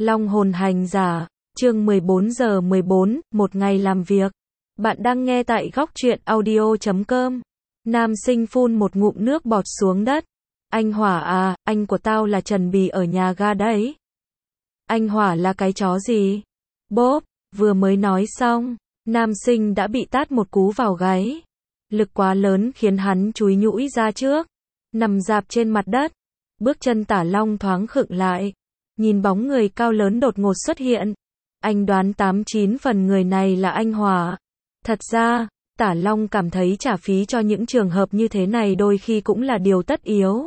Long hồn hành giả, chương 14:14, một ngày làm việc. Bạn đang nghe tại góc truyện audio.com. Nam sinh phun một ngụm nước bọt xuống đất. Anh Hỏa à, anh của tao là Trần Bì ở nhà ga đấy. Anh Hỏa là cái chó gì? Bốp, vừa mới nói xong, nam sinh đã bị tát một cú vào gáy. Lực quá lớn khiến hắn chúi nhũi ra trước, nằm rạp trên mặt đất. Bước chân Tả Long thoáng khựng lại, nhìn bóng người cao lớn đột ngột xuất hiện. Anh đoán 89 phần người này là anh Hỏa. Thật ra, Tả Long cảm thấy trả phí cho những trường hợp như thế này đôi khi cũng là điều tất yếu.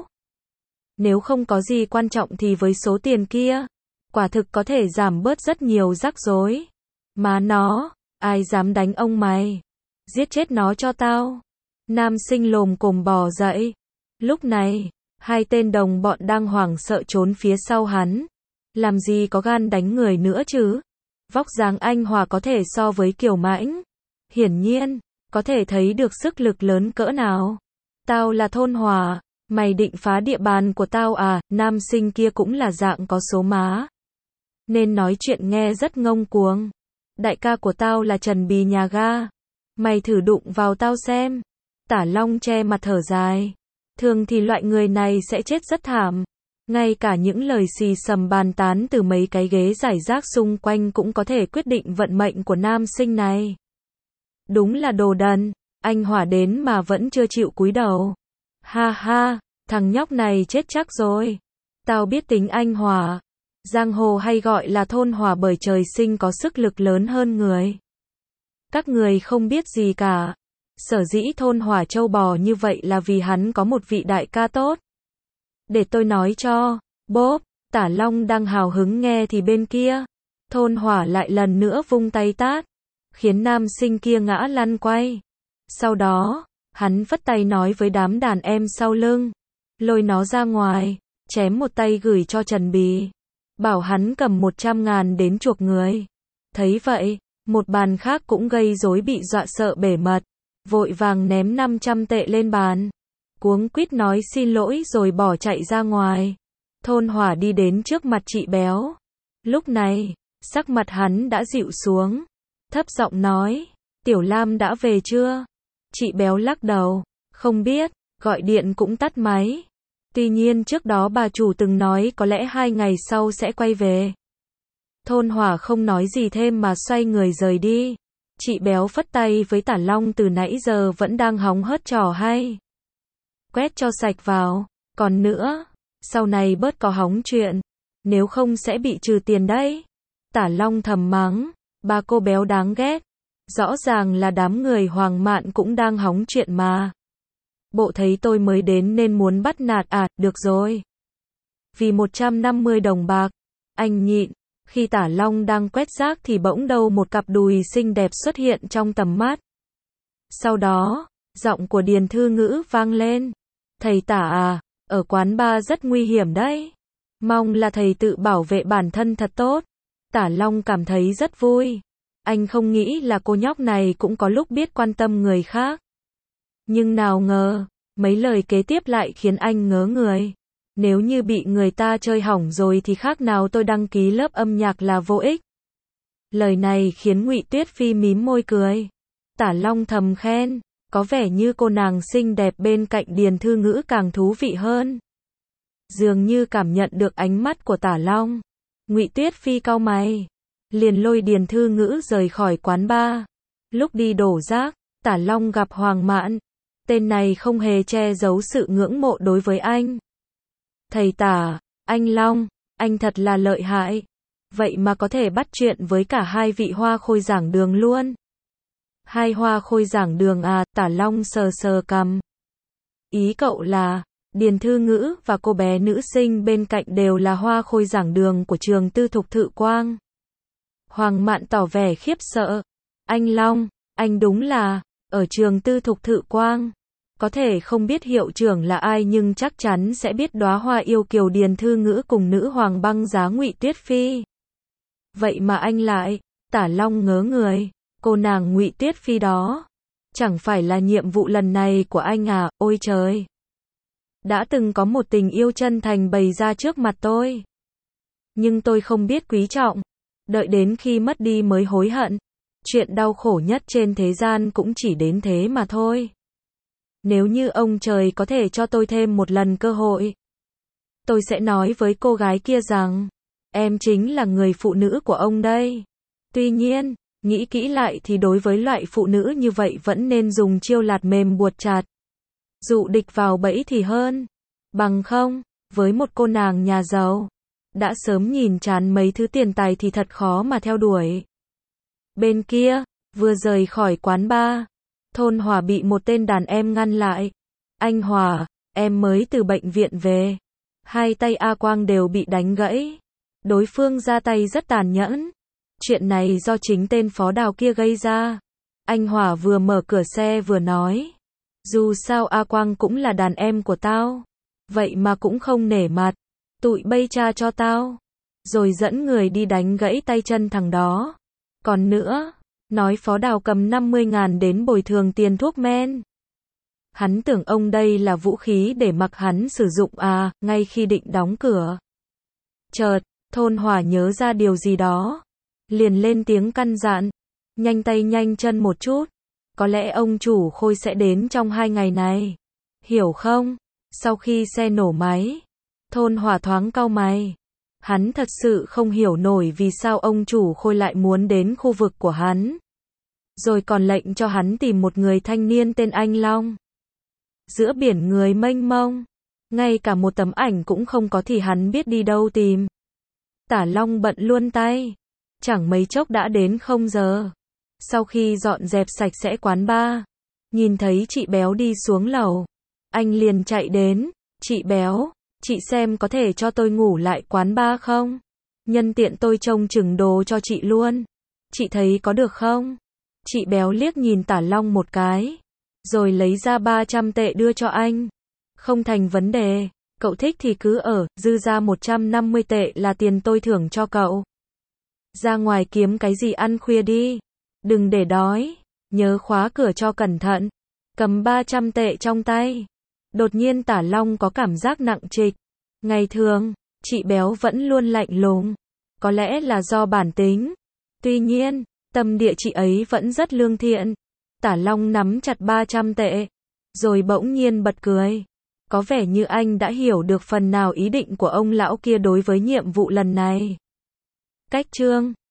Nếu không có gì quan trọng thì với số tiền kia, quả thực có thể giảm bớt rất nhiều rắc rối. Má nó, ai dám đánh ông mày? Giết chết nó cho tao. Nam sinh lồm cồm bò dậy. Lúc này, hai tên đồng bọn đang hoảng sợ trốn phía sau hắn. Làm gì có gan đánh người nữa chứ? Vóc dáng anh Hòa có thể so với Kiều Mãnh. Hiển nhiên, có thể thấy được sức lực lớn cỡ nào. Tao là Thôn Hòa, mày định phá địa bàn của tao à? Nam sinh kia cũng là dạng có số má, nên nói chuyện nghe rất ngông cuồng. Đại ca của tao là Trần Bì nhà ga. Mày thử đụng vào tao xem. Tả Long che mặt thở dài. Thường thì loại người này sẽ chết rất thảm. Ngay cả những lời xì xầm bàn tán từ mấy cái ghế rải rác xung quanh cũng có thể quyết định vận mệnh của nam sinh này. Đúng là đồ đần, anh Hỏa đến mà vẫn chưa chịu cúi đầu. Ha ha, thằng nhóc này chết chắc rồi. Tao biết tính anh Hỏa. Giang hồ hay gọi là Thôn Hỏa bởi trời sinh có sức lực lớn hơn người. Các người không biết gì cả. Sở dĩ Thôn Hỏa trâu bò như vậy là vì hắn có một vị đại ca tốt. Để tôi nói cho. Bốp, Tả Long đang hào hứng nghe thì bên kia, Thôn Hỏa lại lần nữa vung tay tát, khiến nam sinh kia ngã lăn quay. Sau đó, hắn vất tay nói với đám đàn em sau lưng, lôi nó ra ngoài, chém một tay gửi cho Trần Bì, bảo hắn cầm 100.000 đến chuộc người. Thấy vậy, một bàn khác cũng gây rối bị dọa sợ bể mật, vội vàng ném 500 tệ lên bàn, cuống quýt nói xin lỗi rồi bỏ chạy ra ngoài. Thôn Hỏa đi đến trước mặt chị Béo. Lúc này, sắc mặt hắn đã dịu xuống, thấp giọng nói, Tiểu Lam đã về chưa? Chị Béo lắc đầu, không biết, gọi điện cũng tắt máy. Tuy nhiên trước đó bà chủ từng nói có lẽ 2 ngày sau sẽ quay về. Thôn Hỏa không nói gì thêm mà xoay người rời đi. Chị Béo phất tay với Tả Long từ nãy giờ vẫn đang hóng hớt trò hay. Quét cho sạch vào, còn nữa, sau này bớt có hóng chuyện, nếu không sẽ bị trừ tiền đấy. Tả Long thầm mắng, ba cô Béo đáng ghét. Rõ ràng là đám người Hoàng Mạn cũng đang hóng chuyện mà. Bộ thấy tôi mới đến nên muốn bắt nạt à? Được rồi. Vì 150 đồng bạc, anh nhịn. Khi Tả Long đang quét rác thì bỗng đâu một cặp đùi xinh đẹp xuất hiện trong tầm mắt. Sau đó, giọng của Điền Thư Ngữ vang lên. Thầy Tả à, ở quán bar rất nguy hiểm đấy. Mong là thầy tự bảo vệ bản thân thật tốt. Tả Long cảm thấy rất vui. Anh không nghĩ là cô nhóc này cũng có lúc biết quan tâm người khác. Nhưng nào ngờ, mấy lời kế tiếp lại khiến anh ngớ người. Nếu như bị người ta chơi hỏng rồi thì khác nào tôi đăng ký lớp âm nhạc là vô ích. Lời này khiến Ngụy Tuyết Phi mím môi cười. Tả Long thầm khen, có vẻ như cô nàng xinh đẹp bên cạnh Điền Thư Ngữ càng thú vị hơn. Dường như cảm nhận được ánh mắt của Tả Long, Ngụy Tuyết Phi cau mày, liền lôi Điền Thư Ngữ rời khỏi quán bar. Lúc đi đổ rác, Tả Long gặp Hoàng Mạn. Tên này không hề che giấu sự ngưỡng mộ đối với anh. Thầy Tả, anh Long, anh thật là lợi hại. Vậy mà có thể bắt chuyện với cả hai vị hoa khôi giảng đường luôn. Hai hoa khôi giảng đường à? Tả Long sờ sờ cằm. Ý cậu là, Điền Thư Ngữ và cô bé nữ sinh bên cạnh đều là hoa khôi giảng đường của trường tư thục Thự Quang. Hoàng Mạn tỏ vẻ khiếp sợ. Anh Long, anh đúng là, ở trường tư thục Thự Quang. Có thể không biết hiệu trưởng là ai nhưng chắc chắn sẽ biết đóa hoa yêu kiều Điền Thư Ngữ cùng nữ hoàng băng giá Ngụy Tuyết Phi. Vậy mà anh lại, Tả Long ngớ người, cô nàng Ngụy Tuyết Phi đó, chẳng phải là nhiệm vụ lần này của anh à? Ôi trời! Đã từng có một tình yêu chân thành bày ra trước mặt tôi. Nhưng tôi không biết quý trọng. Đợi đến khi mất đi mới hối hận. Chuyện đau khổ nhất trên thế gian cũng chỉ đến thế mà thôi. Nếu như ông trời có thể cho tôi thêm một lần cơ hội, tôi sẽ nói với cô gái kia rằng, em chính là người phụ nữ của ông đây. Tuy nhiên, nghĩ kỹ lại thì đối với loại phụ nữ như vậy vẫn nên dùng chiêu lạt mềm buộc chặt. Dụ địch vào bẫy thì hơn. Bằng không, với một cô nàng nhà giàu, đã sớm nhìn chán mấy thứ tiền tài thì thật khó mà theo đuổi. Bên kia, vừa rời khỏi quán bar, Thôn Hòa bị một tên đàn em ngăn lại. Anh Hòa, em mới từ bệnh viện về. Hai tay A Quang đều bị đánh gãy. Đối phương ra tay rất tàn nhẫn. Chuyện này do chính tên phó đào kia gây ra. Anh Hòa vừa mở cửa xe vừa nói. Dù sao A Quang cũng là đàn em của tao. Vậy mà cũng không nể mặt. Tụi bây cha cho tao. Rồi dẫn người đi đánh gãy tay chân thằng đó. Còn nữa, nói phó đào cầm 50.000 đến bồi thường tiền thuốc men. Hắn tưởng ông đây là vũ khí để mặc hắn sử dụng à, ngay khi định đóng cửa. Chợt, Thôn Hòa nhớ ra điều gì đó. Liền lên tiếng căn dặn. Nhanh tay nhanh chân một chút. Có lẽ ông chủ Khôi sẽ đến trong 2 ngày này. Hiểu không? Sau khi xe nổ máy, Thôn Hòa thoáng cau mày. Hắn thật sự không hiểu nổi vì sao ông chủ Khôi lại muốn đến khu vực của hắn. Rồi còn lệnh cho hắn tìm một người thanh niên tên Anh Long. Giữa biển người mênh mông, ngay cả một tấm ảnh cũng không có thì hắn biết đi đâu tìm. Tả Long bận luôn tay. Chẳng mấy chốc đã đến 0 giờ. Sau khi dọn dẹp sạch sẽ quán bar, nhìn thấy chị Béo đi xuống lầu, anh liền chạy đến. Chị Béo, chị xem có thể cho tôi ngủ lại quán bar không? Nhân tiện tôi trông chừng đồ cho chị luôn. Chị thấy có được không? Chị Béo liếc nhìn Tả Long một cái, rồi lấy ra 300 tệ đưa cho anh. Không thành vấn đề, cậu thích thì cứ ở, dư ra 150 tệ là tiền tôi thưởng cho cậu. Ra ngoài kiếm cái gì ăn khuya đi. Đừng để đói, nhớ khóa cửa cho cẩn thận. Cầm 300 tệ trong tay. Đột nhiên Tả Long có cảm giác nặng trịch. Ngày thường, chị Béo vẫn luôn lạnh lùng. Có lẽ là do bản tính. Tuy nhiên, tâm địa chị ấy vẫn rất lương thiện. Tả Long nắm chặt 300 tệ. Rồi bỗng nhiên bật cười. Có vẻ như anh đã hiểu được phần nào ý định của ông lão kia đối với nhiệm vụ lần này. Cách chương